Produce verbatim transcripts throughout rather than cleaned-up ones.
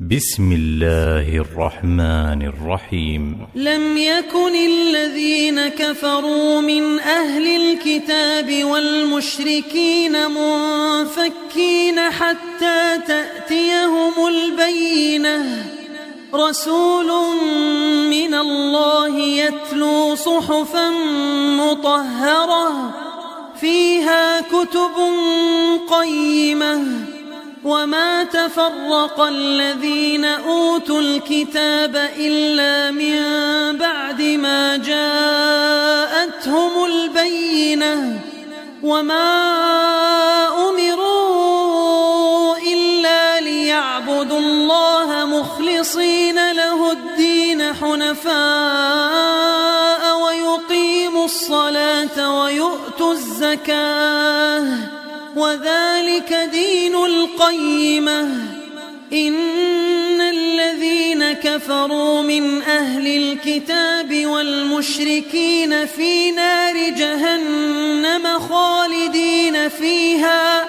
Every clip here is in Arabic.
بسم الله الرحمن الرحيم. لم يكن الذين كفروا من أهل الكتاب والمشركين منفكين حتى تأتيهم البينة، رسول من الله يتلو صحفا مطهرة فيها كتب قيمة. وما تفرق الذين أوتوا الكتاب إلا من بعد ما جاءتهم البينة، وما أمروا إلا ليعبدوا الله مخلصين له الدين حنفاء ويقيموا الصلاة ويؤتوا الزكاة، وذلك دين القيمة. إن الذين كفروا من أهل الكتاب والمشركين في نار جهنم خالدين فيها،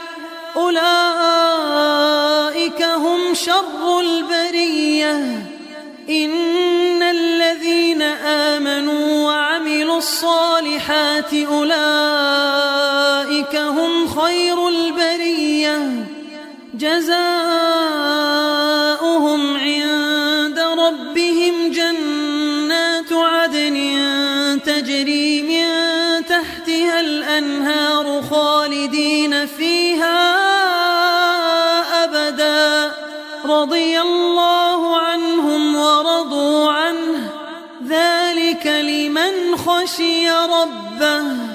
أولئك هم شر البرية. إن الذين آمنوا وعملوا الصالحات أولئك هم خير البرية، جزاؤهم عند ربهم جنات عدن تجري من تحتها الأنهار خالدين فيها أبدا، رضي الله عنهم ورضوا عنه، ذلك لمن خشي ربه.